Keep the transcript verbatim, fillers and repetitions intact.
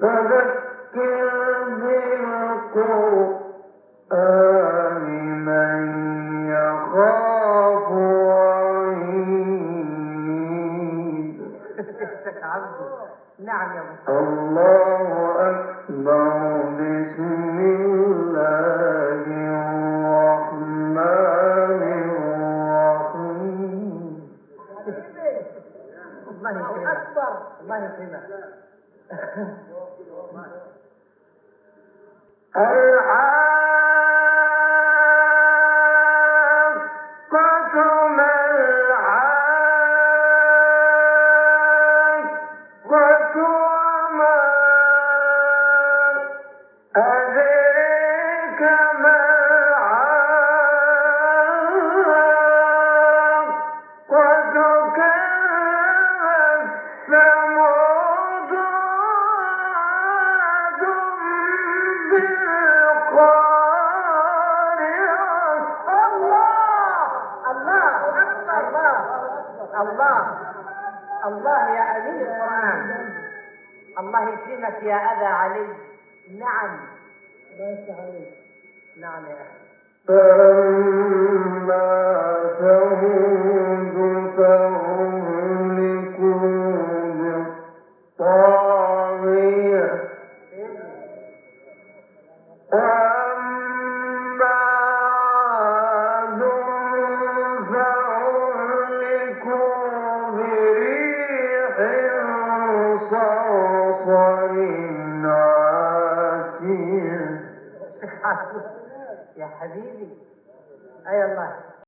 نعم يا ابو الله أكبر. بسم الله الرحمن الرحيم. الله أكبر. الله يكرمك. الله الله يا أمين القرآن. الله يكرمك يا أبا علي. نعم نعم يا أخي. فلما ثمود فأهلكوا بالطاغية وأما عاد فأهلكوا بريح صرصر عاتية. يا حبيبي أي الله.